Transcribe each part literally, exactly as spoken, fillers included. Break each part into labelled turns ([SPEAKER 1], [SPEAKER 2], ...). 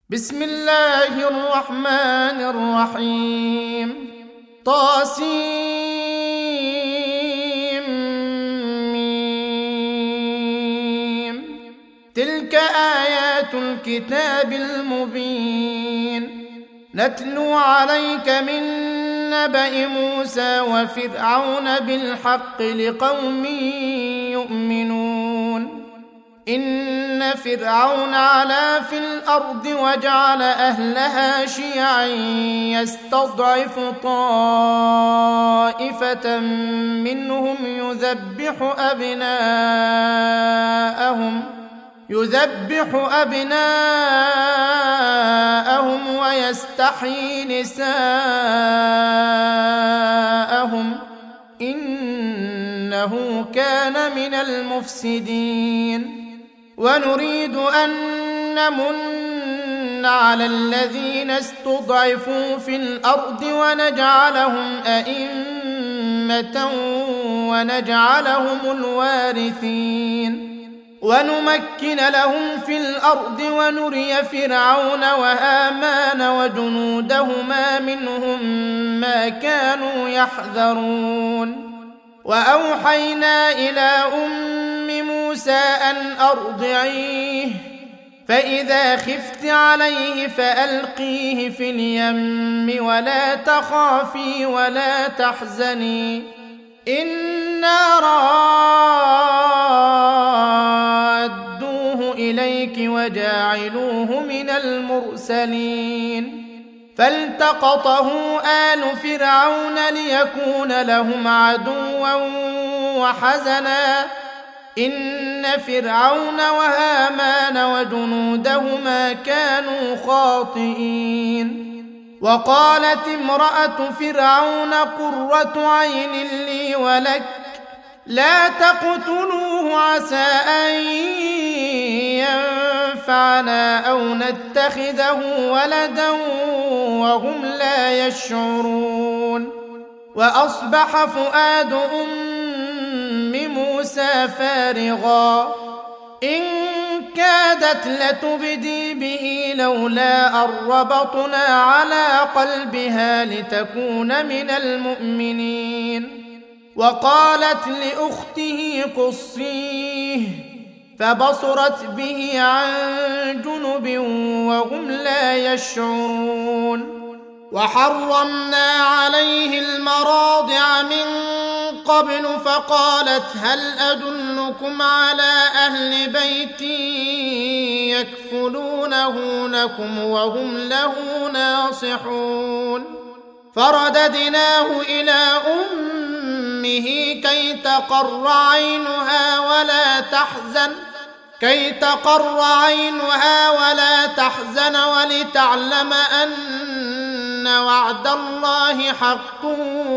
[SPEAKER 1] بسم الله الرحمن الرحيم. طاسيم ميم. تلك آيات الكتاب المبين. نتلو عليك من نبأ موسى وفرعون بالحق لقوم يؤمنون. إن فرعون علا في الأرض وجعل أهلها شيعا يستضعف طائفة منهم يذبح أبناءهم يذبح أبناءهم ويستحيي نساءهم إنه كان من المفسدين. ونريد أن نمن على الذين استضعفوا في الأرض ونجعلهم أئمة ونجعلهم الوارثين ونمكن لهم في الأرض ونري فرعون وهامان وجنودهما منهم ما كانوا يحذرون. وأوحينا إلى أم موسى أن أرضعيه فإذا خفت عليه فألقيه في اليم ولا تخافي ولا تحزني إنا رادوه إليك وجاعلوه من المرسلين. فالتقطه آل فرعون ليكون لهم عدوا وحزنا إن فرعون وهامان وجنودهما كانوا خاطئين. وقالت امرأة فرعون قرة عين لي ولك لا تقتلوه عسى أن ينفعنا أو نتخذه ولدا وهم لا يشعرون. وأصبح فؤاد أم موسى فارغا إن كادت لتبدي به لولا أن ربطنا على قلبها لتكون من المؤمنين. وقالت لأخته قصيه فبصرت به عن جنب وهم لا يشعرون. وحرمنا عليه المراضع من قبل فقالت هل أدلكم على أهل بيت يكفلونه لكم وهم له ناصحون. فرددناه إلى أمه كي تقر عينها ولا تحزن كي تقر عينها ولا تحزن ولتعلم أن وعد الله حق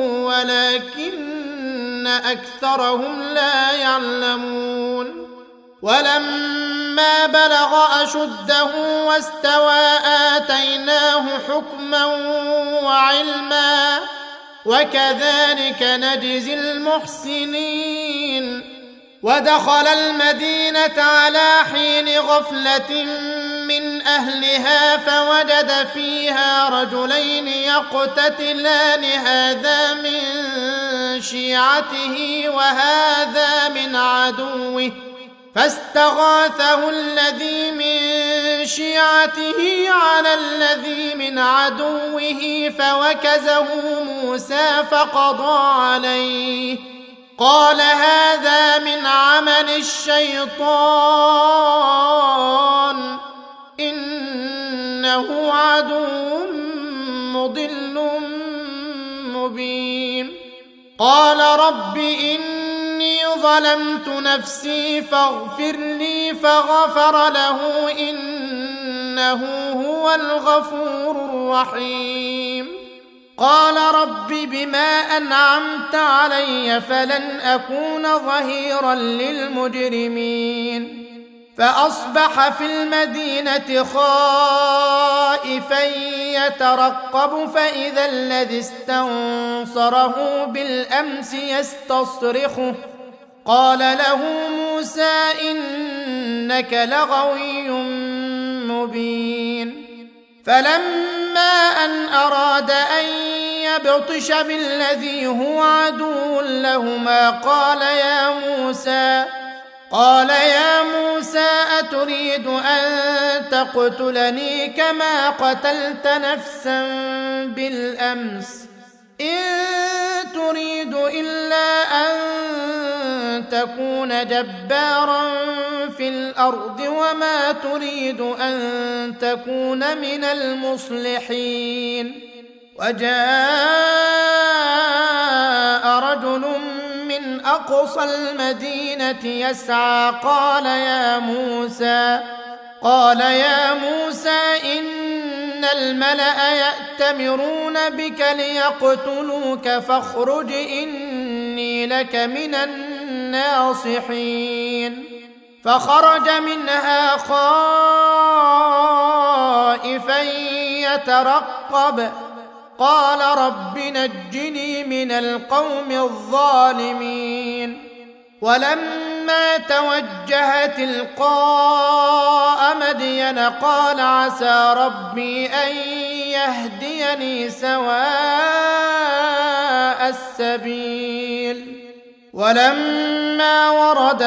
[SPEAKER 1] ولكن أكثرهم لا يعلمون. ولما بلغ أشده واستوى آتيناه حكما وعلما وكذلك نجزي المحسنين. ودخل المدينة على حين غفلة من أهلها فوجد فيها رجلين يقتتلان هذا من شيعته وهذا من عدوه فاستغاثه الذي من شيعته على الذي من عدوه فوكزه موسى فقضى عليه قال هذا من عمل الشيطان إنه عدو مضل مبين. قال رب إني ظلمت نفسي فاغفر لي فغفر له إنه هو الغفور الرحيم. قال رب بما أنعمت علي فلن أكون ظهيرا للمجرمين. فأصبح في المدينة خائفا يترقب فإذا الذي استنصره بالأمس يستصرخه قال له موسى إنك لغوي مبين. فلما أن أراد أن يبطش بالذي هو عدو لهما قال يا موسى قال يا موسى أتريد أن تقتلني كما قتلت نفسا بالأمس إن تريد إلا أن تكون جبارا في الأرض وما تريد أن تكون من المصلحين وجاء رجل من أقصى المدينة يسعى قال يا موسى قال يا موسى إن الملأ يأتمرون بك ليقتلوك فاخرج إني لك من الناصحين فخرج منها خائفا يترقب قال رب نجني من القوم الظالمين ولما توجه تلقاء مدين قال عسى ربي أن يهديني سواء السبيل ولما ورد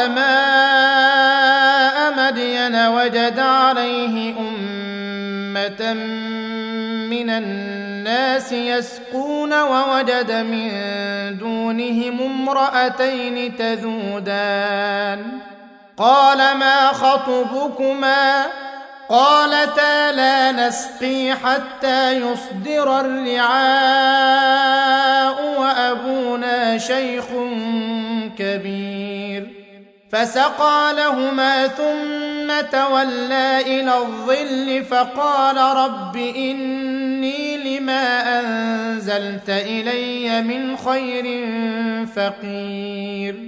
[SPEAKER 1] ماء مدين وجد عليه أمة من الناس يسقون ووجد من دونهم امرأتين تذودان قال ما خطبكما قالتا لا نسقي حتى يصدر الرعاء وأبونا شيخ كبير فسقى لهما ثم تولى إلى الظل فقال رب إني لما أنزلت إلي من خير فقير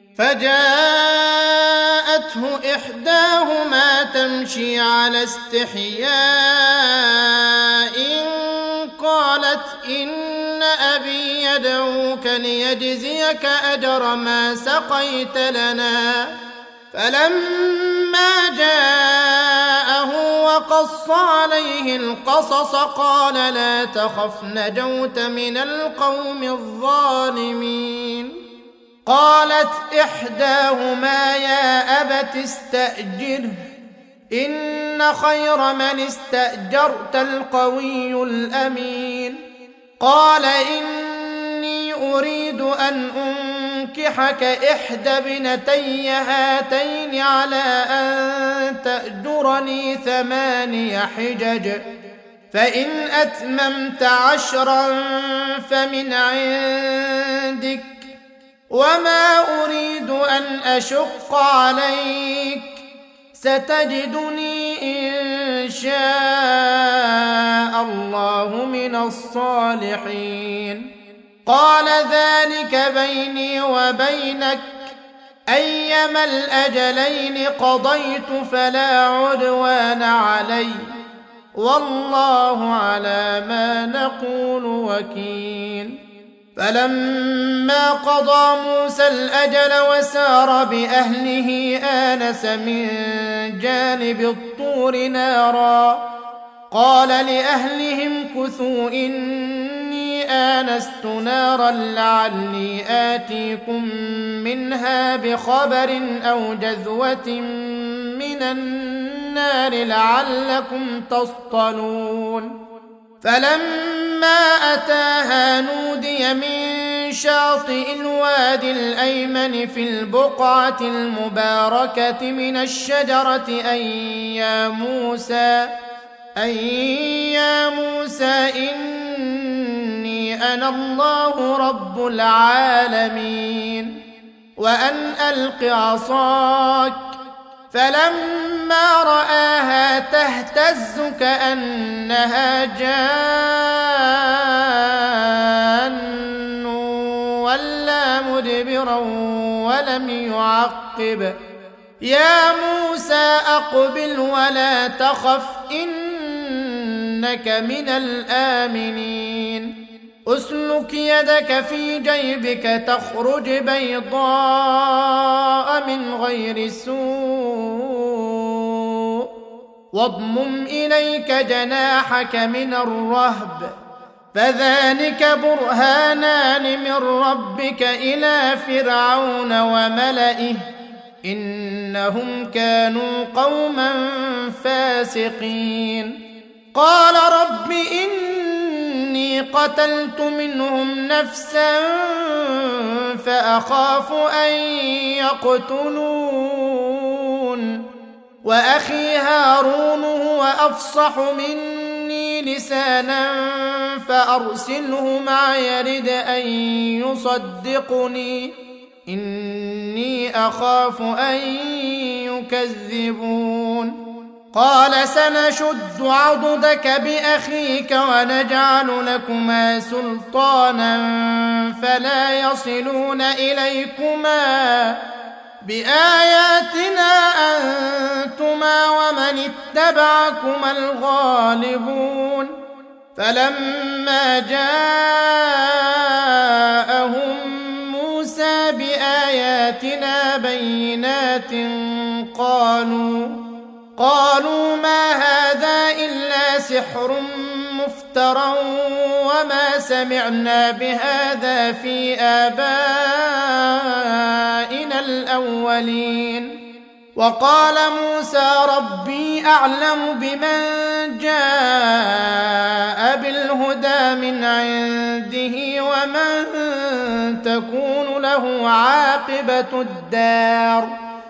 [SPEAKER 1] فجاءته إحداهما تمشي على استحياء قالت إن أبي يدعوك ليجزيك أجر ما سقيت لنا فلما جاءه وقص عليه القصص قال لا تخف نجوت من القوم الظالمين قالت إحداهما يا أبت استأجره إن خير من استأجرت القوي الأمين قال إني أريد أن أنكحك إحدى ابنتي هاتين على أن تأجرني ثماني حجج فإن أتممت عشرا فمن عندك وما أريد أن أشق عليك ستجدني إن شاء الله من الصالحين قال ذلك بيني وبينك أيما الأجلين قضيت فلا عدوان علي والله على ما نقول وكيل فلما قضى موسى الأجل وسار بأهله آنس من جانب الطور نارا قال لأهلهم كثوا إني آنست نارا لعلي آتيكم منها بخبر أو جذوة من النار لعلكم تصطلون فلما أتاها نودي من شاطئ الوادي الأيمن في البقعة المباركة من الشجرة أن يا موسى أن يا موسى إني أنا الله رب العالمين وأن ألق عصاك فلما رآها تهتز كأنها جان ولا مدبرا ولم يعقب يا موسى أقبل ولا تخف إنك من الآمنين أسلك يدك في جيبك تخرج بيضاء من غير سوء واضمم إليك جناحك من الرهب فذلك برهانان من ربك إلى فرعون وملئه إنهم كانوا قوما فاسقين قال رب إني قتلت منهم نفسا فأخاف أن يقتلون وأخي هارون هو أفصح مني لسانا فأرسله معي يرد أن يصدقني إني أخاف أن يكذبون قال سنشد عضدك بأخيك ونجعل لكما سلطانا فلا يصلون إليكما بآياتنا أنتما ومن اتبعكما الغالبون فلما جاءهم موسى بآياتنا بينات قالوا قالوا ما هذا إلا سحر مفترى وما سمعنا بهذا في آبائنا الأولين وقال موسى ربي أعلم بمن جاء بالهدى من عنده ومن تكون له عاقبة الدار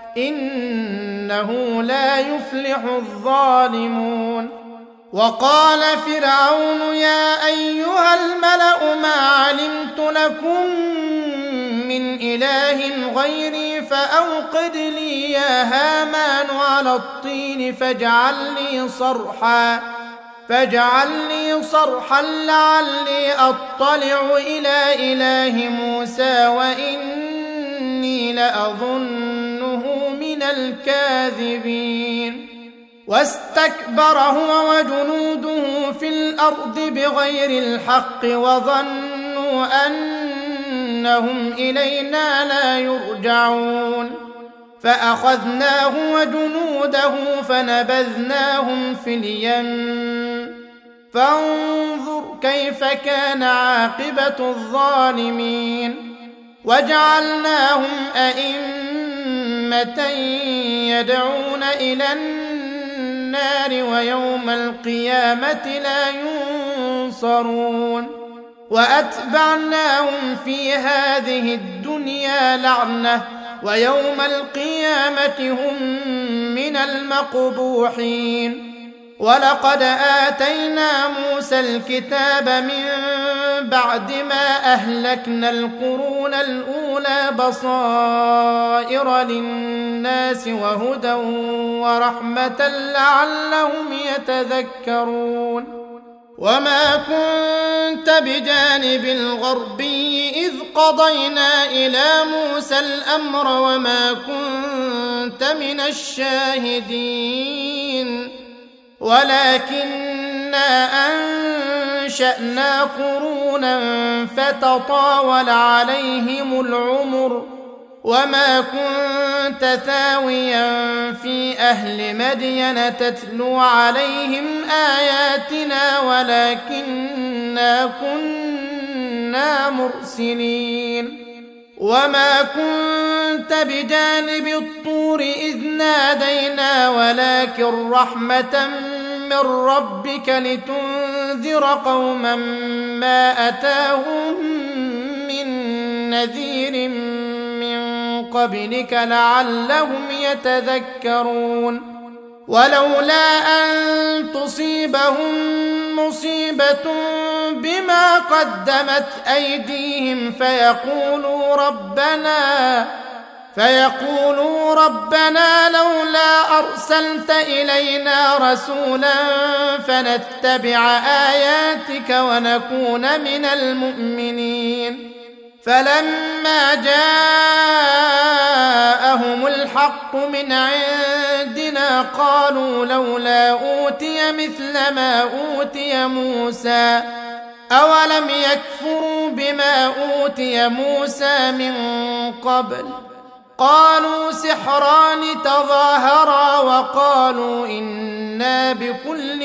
[SPEAKER 1] إنه لا يفلح الظالمون وقال فرعون يا أيها الملأ ما علمت لكم من إله غيري فأوقد لي يا هامان على الطين فاجعل لي صرحا فاجعل لي صرحا لعلي أطلع إلى إله موسى وإني لأظنه من الكاذبين واستكبر هو وجنوده في الأرض بغير الحق وظنوا أنهم إلينا لا يرجعون فأخذناه وجنوده فنبذناهم في اليم فانظر كيف كان عاقبة الظالمين وجعلناهم أئمة يدعون إلى النار ويوم القيامة لا ينصرون وأتبعناهم في هذه الدنيا لعنة ويوم القيامة هم من المقبوحين ولقد آتينا موسى الكتاب من بعد ما أهلكنا القرون الأولى بصائر للناس وهدى ورحمة لعلهم يتذكرون وما كنت بجانب الغربي إذ قضينا إلى موسى الأمر وما كنت من الشاهدين ولكننا أنشأنا قرونا فتطاول عليهم العمر وما كنت ثاويا في أهل مدين تتلو عليهم آياتنا ولكننا كنا مرسلين وما كنت بجانب الطور إذ نادينا ولكن رحمة من ربك لتنذر قوما ما أتاهم من نذير من قبلك لعلهم يتذكرون ولولا أن تصيبهم مصيبة بما قدمت أيديهم فيقولوا ربنا فيقولوا ربنا لولا أرسلت إلينا رسولا فنتبع آياتك ونكون من المؤمنين فلما جاءهم الحق من عندنا قالوا لولا أوتي مثل ما أوتي موسى أولم يكفروا بما أوتي موسى من قبل قالوا سحران تظاهرا وقالوا إنا بكل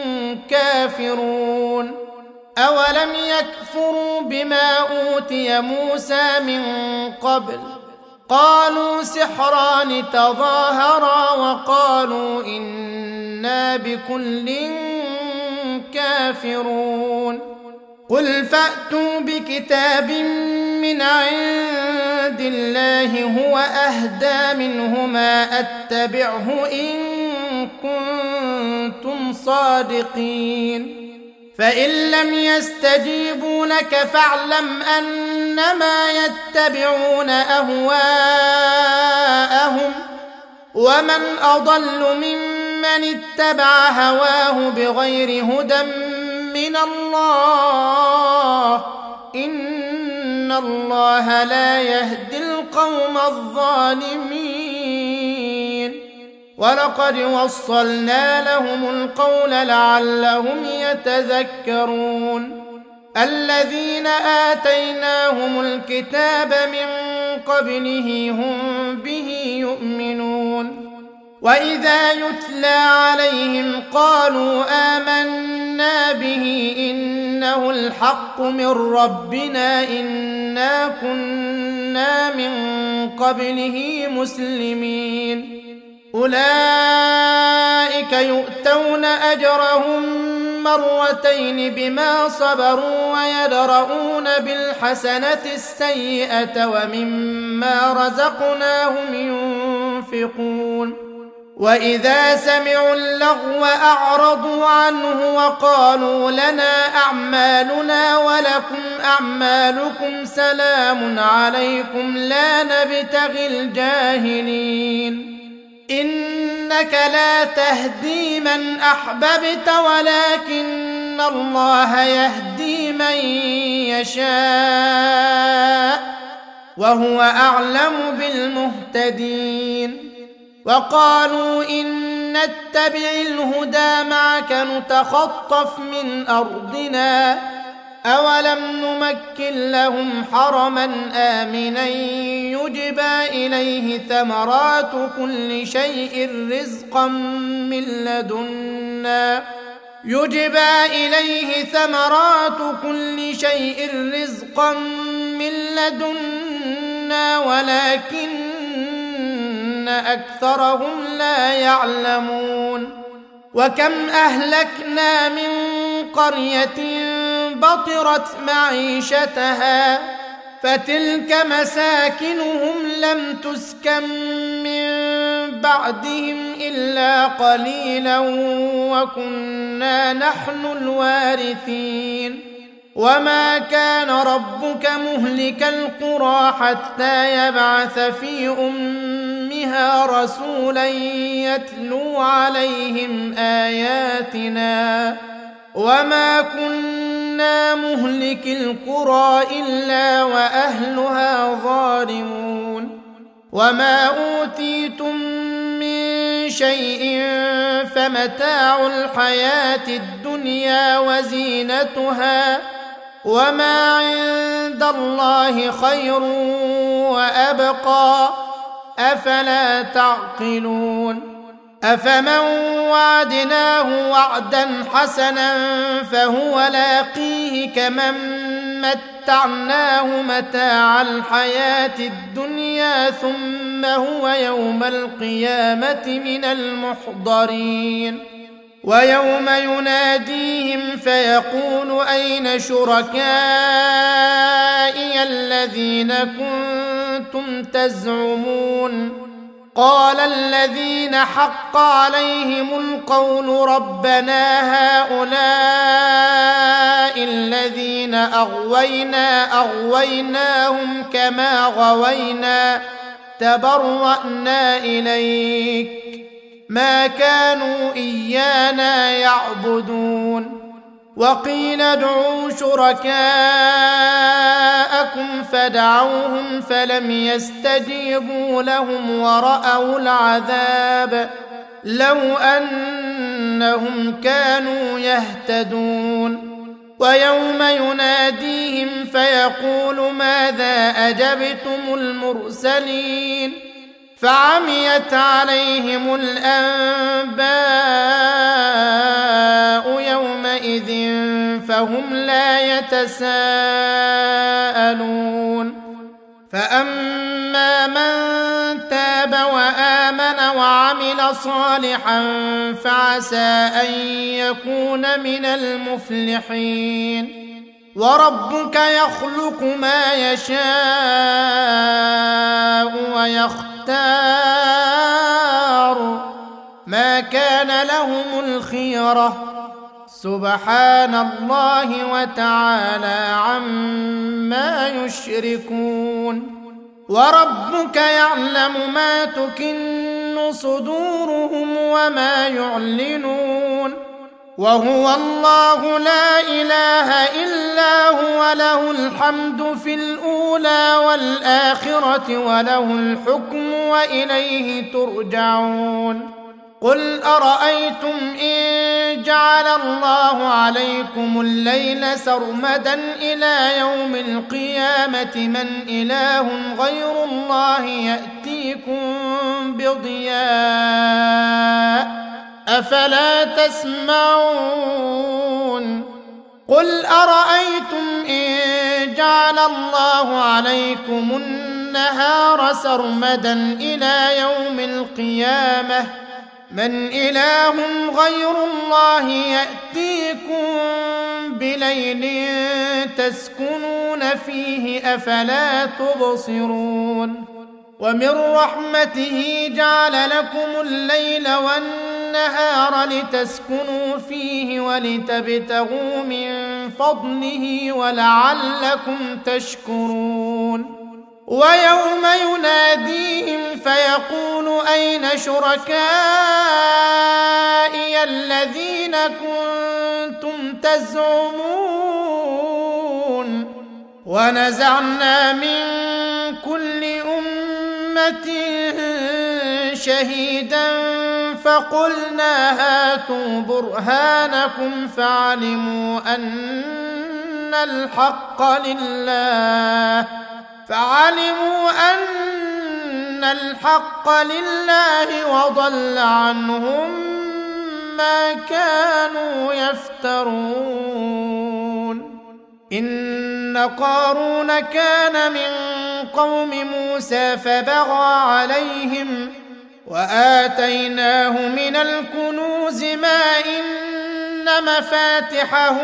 [SPEAKER 1] كافرون أولم يكفروا بما أوتي موسى من قبل قالوا سحران تظاهرا وقالوا إنا بكل كافرون قل فأتوا بكتاب من عند الله هو أهدى منهما أتبعه إن كنتم صادقين فإن لم يستجيبوا لك فاعلم أنما يتبعون أهواءهم ومن أضل ممن اتبع هواه بغير هدى من الله إن الله لا يهدي القوم الظالمين ولقد وصلنا لهم القول لعلهم يتذكرون الذين آتيناهم الكتاب من قبله هم به يؤمنون وإذا يتلى عليهم قالوا آمنا به إنه الحق من ربنا إنا كنا من قبله مسلمين أولئك يؤتون أجرهم مرتين بما صبروا ويدرؤون بالحسنة السيئة ومما رزقناهم ينفقون وإذا سمعوا اللغو أعرضوا عنه وقالوا لنا أعمالنا ولكم أعمالكم سلام عليكم لا نبتغي الجاهلين إنك لا تهدي من أحببت ولكن الله يهدي من يشاء وهو أعلم بالمهتدين وقالوا إن نتبع الهدى معك نتخطف من أرضنا أولم نمكن لهم حرما آمنا يجبى إليه ثمرات كل شيء رزقا من لدنا يجبى إليه ثمرات كل شيء رزقا من لدنا ولكن أكثرهم لا يعلمون وكم أهلكنا من قرية بطرت معيشتها فتلك مساكنهم لم تسكن من بعدهم إلا قليلا وكنا نحن الوارثين وما كان ربك مهلك القرى حتى يبعث في أمها رسولا يتلو عليهم آياتنا وما كنا مهلك القرى إلا وأهلها ظالمون وما أوتيتم من شيء فمتاع الحياة الدنيا وزينتها وما عند الله خير وأبقى أفلا تعقلون أفمن وعدناه وعدا حسنا فهو لاقيه كمن متعناه متاع الحياة الدنيا ثم هو يوم القيامة من المحضرين ويوم يناديهم فيقول أين شركائي الذين كنتم تزعمون قال الذين حق عليهم القول ربنا هؤلاء الذين أغوينا أغويناهم كما غوينا تبرأنا إليك ما كانوا إيانا يعبدون وقيل ادعوا شركاءكم فدعوهم فلم يستجيبوا لهم ورأوا العذاب لو أنهم كانوا يهتدون ويوم يناديهم فيقول ماذا أجبتم المرسلين فعميت عليهم الأنباء يومئذ فهم لا يتساءلون فأما من تاب وآمن وعمل صالحا فعسى أن يكون من المفلحين وربك يخلق ما يشاء ويختار ما كان لهم الخيرة سبحان الله وتعالى عما يشركون وربك يعلم ما تكن صدورهم وما يعلنون وهو الله لا إله إلا هو له الحمد في الأولى والآخرة وله الحكم وإليه ترجعون قل أرأيتم إن جعل الله عليكم الليل سرمدا إلى يوم القيامة من إله غير الله يأتيكم بضياء أفلا تسمعون قل أرأيتم إن جعل الله عليكم النهار سرمدا إلى يوم القيامة من إله غير الله يأتيكم بليل تسكنون فيه أفلا تبصرون ومن رحمته جعل لكم الليل والنهار لتسكنوا فيه ولتبتغوا من فضله ولعلكم تشكرون ويوم يناديهم فيقول أين شركائي الذين كنتم تزعمون ونزعنا من كل أمة شهيدا فقلنا هاتوا برهانكم فعلموا أن الحق لله فعلموا أن الحق لله وضل عنهم ما كانوا يفترون إن قارون كان من قوم موسى فبغى عليهم وآتيناه من الكنوز ما إن مفاتحه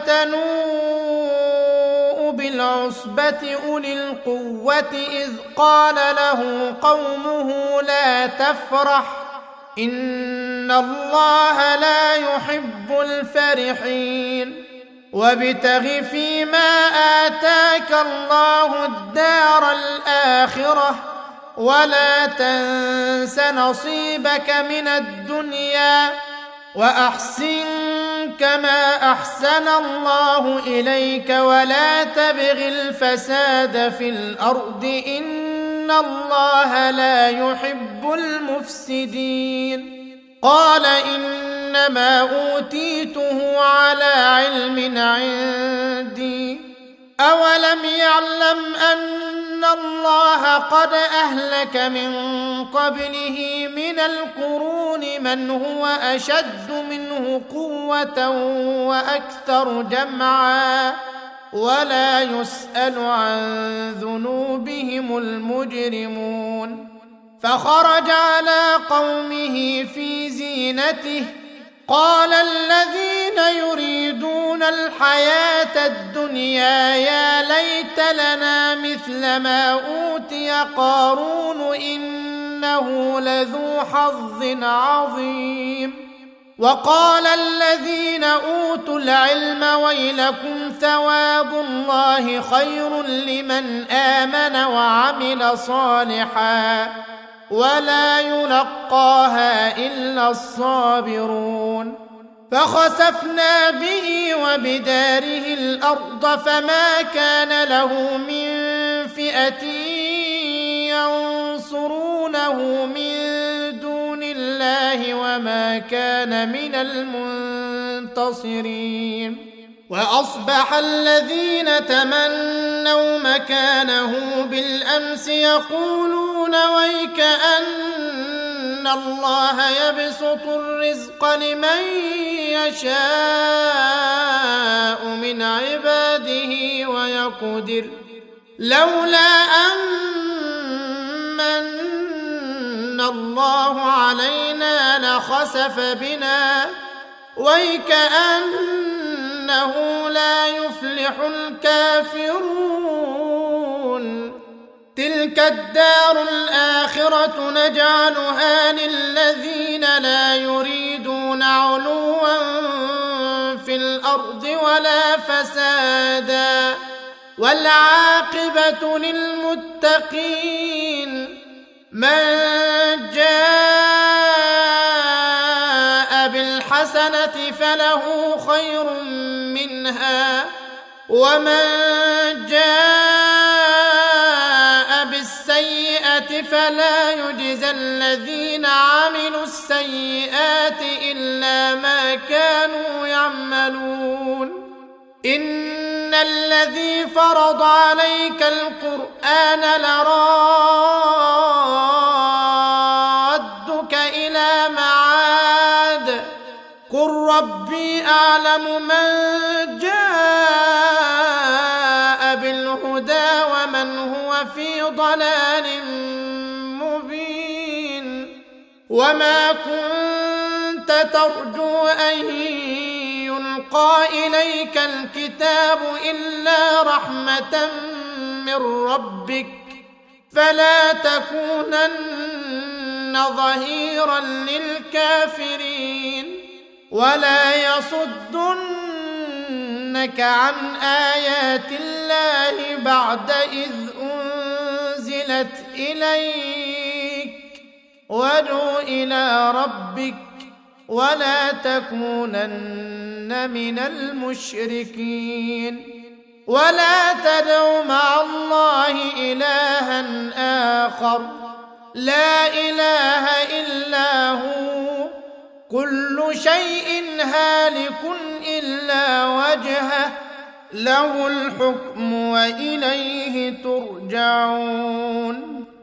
[SPEAKER 1] لتنوء بالعصبة أولي القوة إذ قال له قومه لا تفرح إن الله لا يحب الفرحين وابتغ فيما آتاك الله الدار الآخرة ولا تنس نصيبك من الدنيا وأحسن كما أحسن الله إليك ولا تبغ الفساد في الأرض إن الله لا يحب المفسدين قال إنما أوتيته على علم عندي أولم يعلم أن الله قد أهلك من قبله من القرون من هو أشد منه قوة وأكثر جمعا ولا يسأل عن ذنوبهم المجرمون فخرج على قومه في زينته قال الذين يريدون الحياة الدنيا يا ليت لنا مثل ما أوتي قارون إنه لذو حظ عظيم وقال الذين أوتوا العلم ويلكم ثواب الله خير لمن آمن وعمل صالحا ولا يلقاها إلا الصابرون فخسفنا به وبداره الأرض فما كان له من فئة ينصرونه من دون الله وما كان من المنتصرين وأصبح الذين تمنوا مكانه بالأمس يقولون ويك أن الله يبسط الرزق لمن يشاء من عباده ويقدر لولا أمن الله علينا لخسف بنا ويكأنه لا يفلح الكافرون تلك الدار الآخرة نجعلها للذين لا يريدون علوا في الأرض ولا فسادا والعاقبة للمتقين من جاء بالحسنة فله خير منها ومن جاء بالسيئة فلا يجزى الذين عملوا السيئات إلا ما كانوا يعملون إن الذي فرض عليك القرآن لرادك إلى معاد قل ربي أعلم من جاء بالهدى ومن هو في ضلال مبين وما كنت ترجو أن يلقى إليك الكتاب إلا رحمة من ربك فلا تكونن ظهيرا للكافرين ولا يصدنك عن آيات الله بعد إذ أنزلت إليك وادع إلى ربك ولا تكونن من المشركين ولا تدع مع الله إلها آخر لا إله إلا هو كل شيء هالك إلا وجهه له الحكم وإليه ترجعون